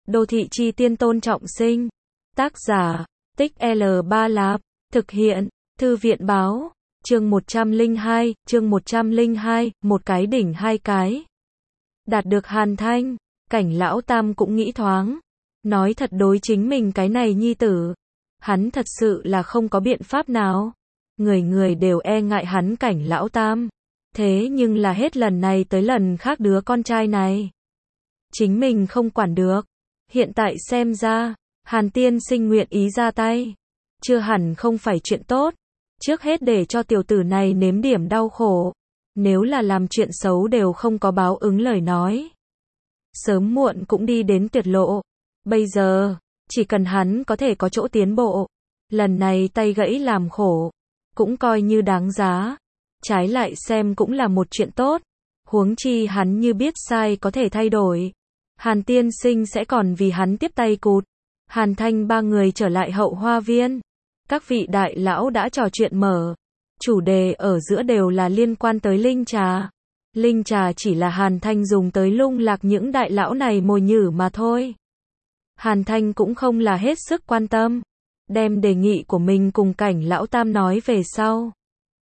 Đô thị chi tiên Tôn Trọng Sinh. Tác giả, Tích L3 Lạp. Thực hiện, Thư viện báo. Chương 102, một cái đỉnh hai cái. Đạt được Hàn Thanh, Cảnh lão tam cũng nghĩ thoáng. Nói thật đối chính mình cái này nhi tử. Hắn thật sự là không có biện pháp nào. Người người đều e ngại hắn Cảnh lão tam. Thế nhưng là hết lần này tới lần khác đứa con trai này. Chính mình không quản được. Hiện tại xem ra, Hàn tiên sinh nguyện ý ra tay. Chưa hẳn không phải chuyện tốt. Trước hết để cho tiểu tử này nếm điểm đau khổ. Nếu là làm chuyện xấu đều không có báo ứng lời nói. Sớm muộn cũng đi đến tuyệt lộ. Bây giờ, chỉ cần hắn có thể có chỗ tiến bộ. Lần này tay gãy làm khổ. Cũng coi như đáng giá. Trái lại xem cũng là một chuyện tốt. Huống chi hắn như biết sai có thể thay đổi. Hàn tiên sinh sẽ còn vì hắn tiếp tay cụt. Hàn Thanh ba người trở lại hậu hoa viên. Các vị đại lão đã trò chuyện mở. Chủ đề ở giữa đều là liên quan tới linh trà. Linh trà chỉ là Hàn Thanh dùng tới lung lạc những đại lão này mồi nhử mà thôi. Hàn Thanh cũng không là hết sức quan tâm. Đem đề nghị của mình cùng Cảnh lão tam nói về sau.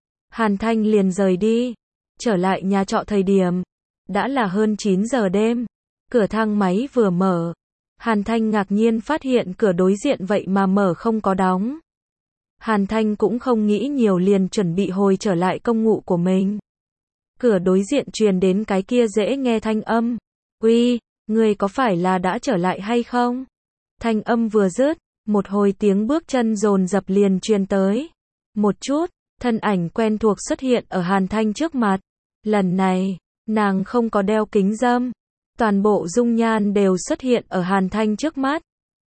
Hàn Thanh liền rời đi. Trở lại nhà trọ thời điểm. Đã là hơn 9 giờ đêm. Cửa thang máy vừa mở. Hàn Thanh ngạc nhiên phát hiện cửa đối diện vậy mà mở không có đóng. Hàn Thanh cũng không nghĩ nhiều liền chuẩn bị hồi trở lại công ngụ của mình. Cửa đối diện truyền đến cái kia dễ nghe thanh âm. Uy, người có phải là đã trở lại hay không? Thanh âm vừa dứt, một hồi tiếng bước chân dồn dập liền truyền tới. Một chút, thân ảnh quen thuộc xuất hiện ở Hàn Thanh trước mặt. Lần này, nàng không có đeo kính râm. Toàn bộ dung nhan đều xuất hiện ở Hàn Thanh trước mắt.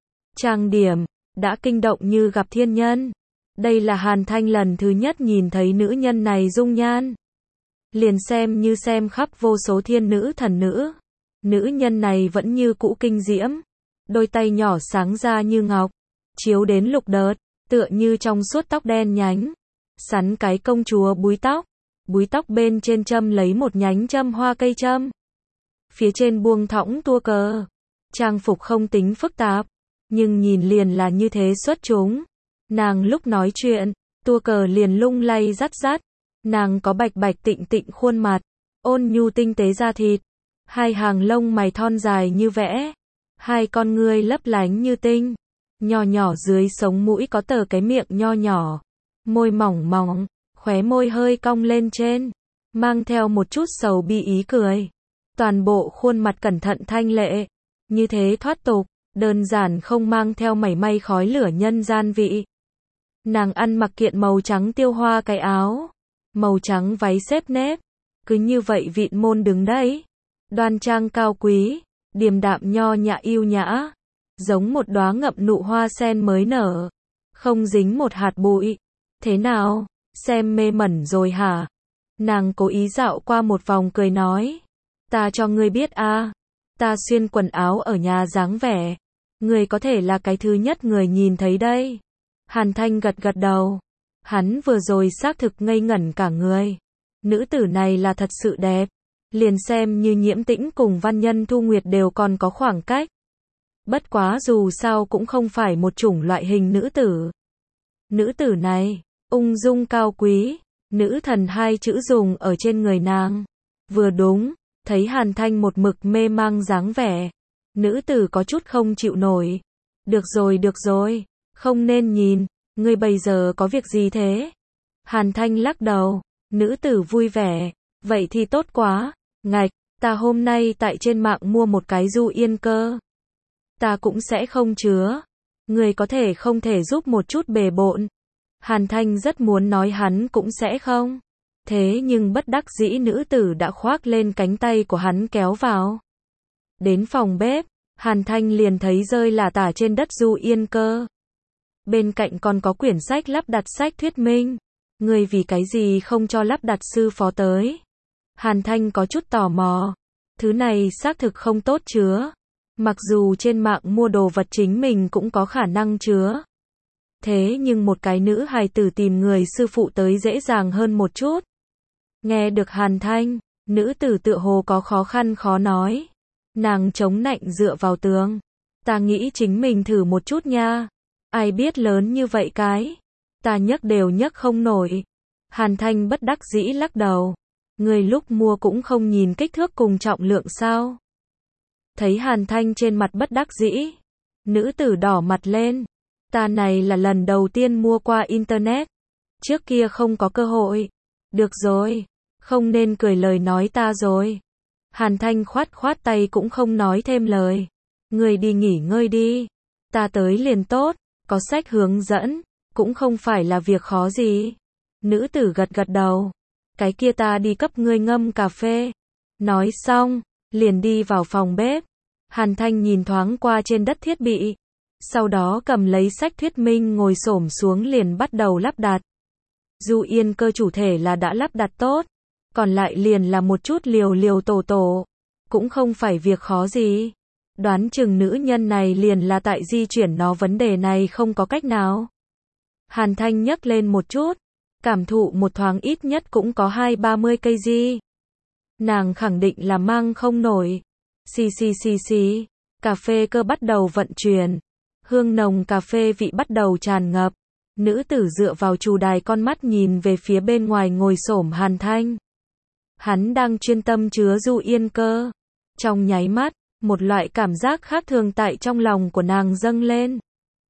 Trang điểm, đã kinh động như gặp thiên nhân. Đây là Hàn Thanh lần thứ nhất nhìn thấy nữ nhân này dung nhan. Liền xem như xem khắp vô số thiên nữ thần nữ. Nữ nhân này vẫn như cũ kinh diễm. Đôi tay nhỏ sáng ra như ngọc. Chiếu đến lục đợt, tựa như trong suốt tóc đen nhánh. Sắn cái công chúa búi tóc. Búi tóc bên trên châm lấy một nhánh châm hoa cây châm. Phía trên buông thõng tua cờ. Trang phục không tính phức tạp. Nhưng nhìn liền là như thế xuất chúng. Nàng lúc nói chuyện, tua cờ liền lung lay rắt rắt. Nàng có bạch bạch tịnh tịnh khuôn mặt. Ôn nhu tinh tế da thịt. Hai hàng lông mày thon dài như vẽ. Hai con ngươi lấp lánh như tinh. Nho nhỏ dưới sống mũi có tờ cái miệng nho nhỏ. Môi mỏng mỏng, khóe môi hơi cong lên trên. Mang theo một chút sầu bi ý cười. Toàn bộ khuôn mặt cẩn thận thanh lệ. Như thế thoát tục, đơn giản không mang theo mảy may khói lửa nhân gian vị. Nàng ăn mặc kiện màu trắng tiêu hoa cái áo. Màu trắng váy xếp nếp. Cứ như vậy vịn môn đứng đấy. Đoan trang cao quý. Điềm đạm nho nhã yêu nhã. Giống một đóa ngậm nụ hoa sen mới nở. Không dính một hạt bụi. Thế nào? Xem mê mẩn rồi hả? Nàng cố ý dạo qua một vòng cười nói. Ta cho ngươi biết a, ta xuyên quần áo ở nhà dáng vẻ. Ngươi có thể là cái thứ nhất người nhìn thấy đây. Hàn Thanh gật gật đầu. Hắn vừa rồi xác thực ngây ngẩn cả người. Nữ tử này là thật sự đẹp. Liền xem như Nhiễm Tĩnh cùng Văn Nhân Thu Nguyệt đều còn có khoảng cách. Bất quá dù sao cũng không phải một chủng loại hình nữ tử. Nữ tử này, ung dung cao quý. Nữ thần hai chữ dùng ở trên người nàng. Vừa đúng. Thấy Hàn Thanh một mực mê mang dáng vẻ. Nữ tử có chút không chịu nổi. Được rồi. Không nên nhìn. Ngươi bây giờ có việc gì thế? Hàn Thanh lắc đầu. Nữ tử vui vẻ. Vậy thì tốt quá. Ngạch, ta hôm nay tại trên mạng mua một cái du yên cơ. Ta cũng sẽ không chứa. Ngươi có thể không thể giúp một chút bề bộn. Hàn Thanh rất muốn nói hắn cũng sẽ không. Thế nhưng bất đắc dĩ nữ tử đã khoác lên cánh tay của hắn kéo vào. Đến phòng bếp, Hàn Thanh liền thấy rơi lả tả trên đất du yên cơ. Bên cạnh còn có quyển sách lắp đặt sách thuyết minh. Người vì cái gì không cho lắp đặt sư phó tới? Hàn Thanh có chút tò mò. Thứ này xác thực không tốt chứa. Mặc dù trên mạng mua đồ vật chính mình cũng có khả năng chứa. Thế nhưng một cái nữ hài tử tìm người sư phụ tới dễ dàng hơn một chút. Nghe được Hàn Thanh, nữ tử tựa hồ có khó khăn khó nói. Nàng chống nạnh dựa vào tường. Ta nghĩ chính mình thử một chút nha. Ai biết lớn như vậy cái. Ta nhấc đều nhấc không nổi. Hàn Thanh bất đắc dĩ lắc đầu. Người lúc mua cũng không nhìn kích thước cùng trọng lượng sao? Thấy Hàn Thanh trên mặt bất đắc dĩ. Nữ tử đỏ mặt lên. Ta này là lần đầu tiên mua qua Internet. Trước kia không có cơ hội. Được rồi. Không nên cười lời nói ta rồi. Hàn Thanh khoát khoát tay cũng không nói thêm lời. Người đi nghỉ ngơi đi. Ta tới liền tốt. Có sách hướng dẫn. Cũng không phải là việc khó gì. Nữ tử gật gật đầu. Cái kia ta đi cấp ngươi ngâm cà phê. Nói xong. Liền đi vào phòng bếp. Hàn Thanh nhìn thoáng qua trên đất thiết bị. Sau đó cầm lấy sách thuyết minh ngồi xổm xuống liền bắt đầu lắp đặt. Du Yên Cơ chủ thể là đã lắp đặt tốt. Còn lại liền là một chút liều liều tổ tổ. Cũng không phải việc khó gì. Đoán chừng nữ nhân này liền là tại di chuyển nó vấn đề này không có cách nào. Hàn Thanh nhấc lên một chút. Cảm thụ một thoáng ít nhất cũng có 20-30 cây di. Nàng khẳng định là mang không nổi. Xì. Cà phê cơ bắt đầu vận chuyển. Hương nồng cà phê vị bắt đầu tràn ngập. Nữ tử dựa vào chủ đài con mắt nhìn về phía bên ngoài ngồi xổm Hàn Thanh. Hắn đang chuyên tâm chứa Du Yên Cơ. Trong nháy mắt, một loại cảm giác khác thường tại trong lòng của nàng dâng lên.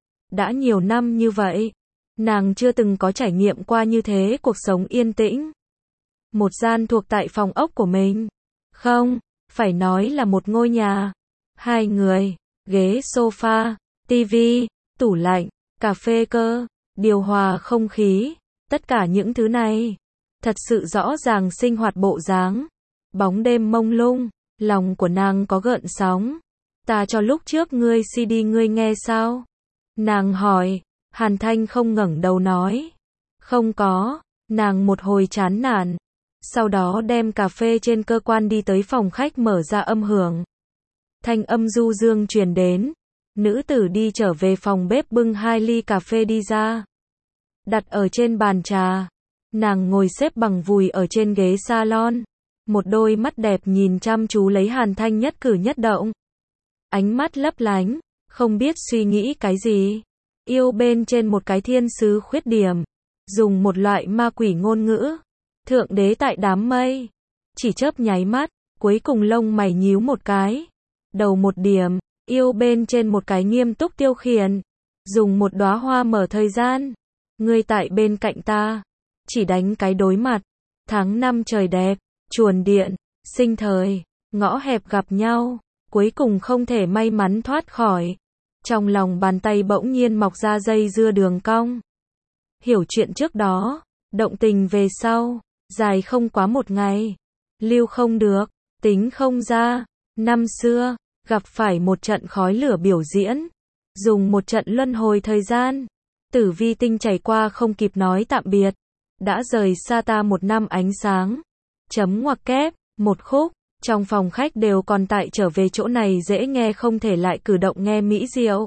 Đã nhiều năm như vậy, nàng chưa từng có trải nghiệm qua như thế cuộc sống yên tĩnh. Một gian thuộc tại phòng ốc của mình. Không, phải nói là một ngôi nhà. 2 người, ghế sofa, tivi, tủ lạnh, cà phê cơ, điều hòa không khí, tất cả những thứ này. Thật sự rõ ràng sinh hoạt bộ dáng. Bóng đêm mông lung, lòng của nàng có gợn sóng. Ta cho lúc trước ngươi CD ngươi nghe sao? Nàng hỏi. Hàn Thanh không ngẩng đầu nói. Không có. Nàng một hồi chán nản. Sau đó đem cà phê trên cơ quan đi tới phòng khách mở ra âm hưởng. Thanh âm du dương truyền đến. Nữ tử đi trở về phòng bếp bưng 2 ly cà phê đi ra. Đặt ở trên bàn trà. Nàng ngồi xếp bằng vùi ở trên ghế salon. Một đôi mắt đẹp nhìn chăm chú lấy Hàn Thanh nhất cử nhất động. Ánh mắt lấp lánh, không biết suy nghĩ cái gì. Yêu bên trên một cái thiên sứ khuyết điểm. Dùng một loại ma quỷ ngôn ngữ. Thượng đế tại đám mây. Chỉ chớp nháy mắt, cuối cùng lông mày nhíu một cái. Đầu một điểm, yêu bên trên một cái nghiêm túc tiêu khiển. Dùng một đóa hoa mở thời gian. Ngươi tại bên cạnh ta. Chỉ đánh cái đối mặt. Tháng 5 trời đẹp, chuồn điện, sinh thời, ngõ hẹp gặp nhau, cuối cùng không thể may mắn thoát khỏi. Trong lòng bàn tay bỗng nhiên mọc ra dây dưa đường cong. Hiểu chuyện trước đó, động tình về sau, dài không quá một ngày, lưu không được, tính không ra. Năm xưa, gặp phải một trận khói lửa biểu diễn, dùng một trận luân hồi thời gian, tử vi tinh chảy qua không kịp nói tạm biệt, đã rời xa ta 1 năm ánh sáng. Chấm ngoặc kép, một khúc, trong phòng khách đều còn tại trở về chỗ này dễ nghe không thể lại cử động nghe mỹ diệu.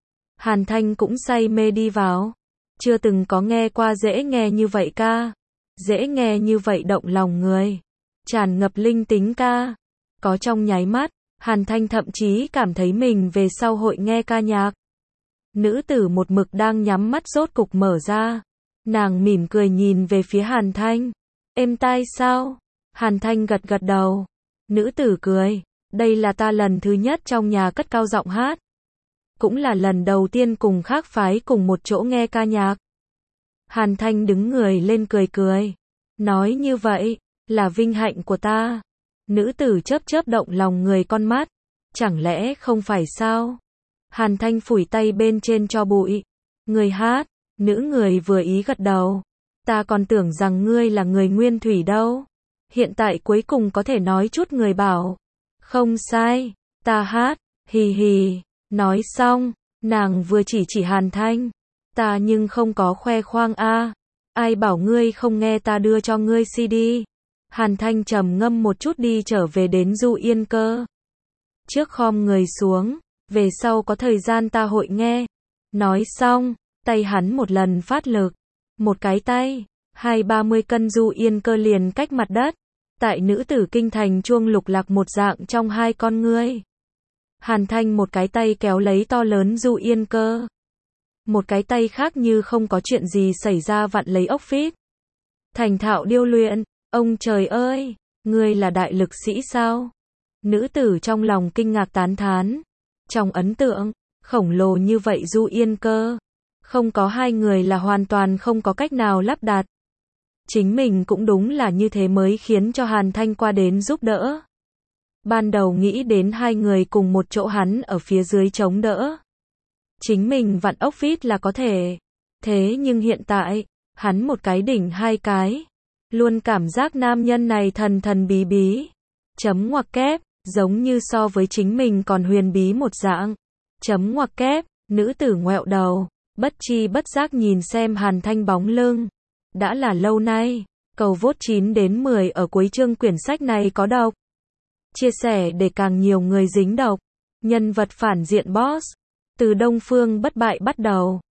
Hàn Thanh cũng say mê đi vào. Chưa từng có nghe qua dễ nghe như vậy ca. Dễ nghe như vậy động lòng người. Tràn ngập linh tính ca. Có trong nháy mắt, Hàn Thanh thậm chí cảm thấy mình về sau hội nghe ca nhạc. Nữ tử một mực đang nhắm mắt rốt cục mở ra. Nàng mỉm cười nhìn về phía Hàn Thanh. Êm tai sao? Hàn Thanh gật gật đầu. Nữ tử cười. Đây là ta lần thứ nhất trong nhà cất cao giọng hát. Cũng là lần đầu tiên cùng khác phái cùng một chỗ nghe ca nhạc. Hàn Thanh đứng người lên cười cười. Nói như vậy, là vinh hạnh của ta. Nữ tử chớp chớp động lòng người con mắt. Chẳng lẽ không phải sao? Hàn Thanh phủi tay bên trên cho bụi. Người hát, nữ người vừa ý gật đầu. Ta còn tưởng rằng ngươi là người nguyên thủy đâu. Hiện tại cuối cùng có thể nói chút người bảo. Không sai, ta hát, hì hì. Nói xong, nàng vừa chỉ Hàn Thanh. Ta nhưng không có khoe khoang a. Ai bảo ngươi không nghe ta đưa cho ngươi CD. Hàn Thanh trầm ngâm một chút đi trở về đến Du Yên Cơ. Trước khom người xuống, về sau có thời gian ta hội nghe. Nói xong, tay hắn một lần phát lực. Một cái tay, 20-30 cân Du Yên Cơ liền cách mặt đất. Tại nữ tử kinh thành chuông lục lạc một dạng trong 2 con ngươi. Hàn Thanh một cái tay kéo lấy to lớn Du Yên Cơ. Một cái tay khác như không có chuyện gì xảy ra vặn lấy ốc vít. Thành thạo điêu luyện, ông trời ơi, ngươi là đại lực sĩ sao? Nữ tử trong lòng kinh ngạc tán thán. Trong ấn tượng, khổng lồ như vậy Du Yên Cơ. Không có hai người là hoàn toàn không có cách nào lắp đặt. Chính mình cũng đúng là như thế mới khiến cho Hàn Thanh qua đến giúp đỡ. Ban đầu nghĩ đến hai người cùng một chỗ hắn ở phía dưới chống đỡ. Chính mình vặn ốc vít là có thể. Thế nhưng hiện tại, hắn một cái đỉnh hai cái. Luôn cảm giác nam nhân này thần thần bí bí. Chấm ngoặc kép, giống như so với chính mình còn huyền bí một dạng. Chấm ngoặc kép, nữ tử ngoẹo đầu, bất chi bất giác nhìn xem Hàn Thanh bóng lưng. Đã là lâu nay, cầu vote 9 đến 10 ở cuối chương quyển sách này có độc. Chia sẻ để càng nhiều người dính độc. Nhân vật phản diện boss. Từ Đông Phương bất bại bắt đầu.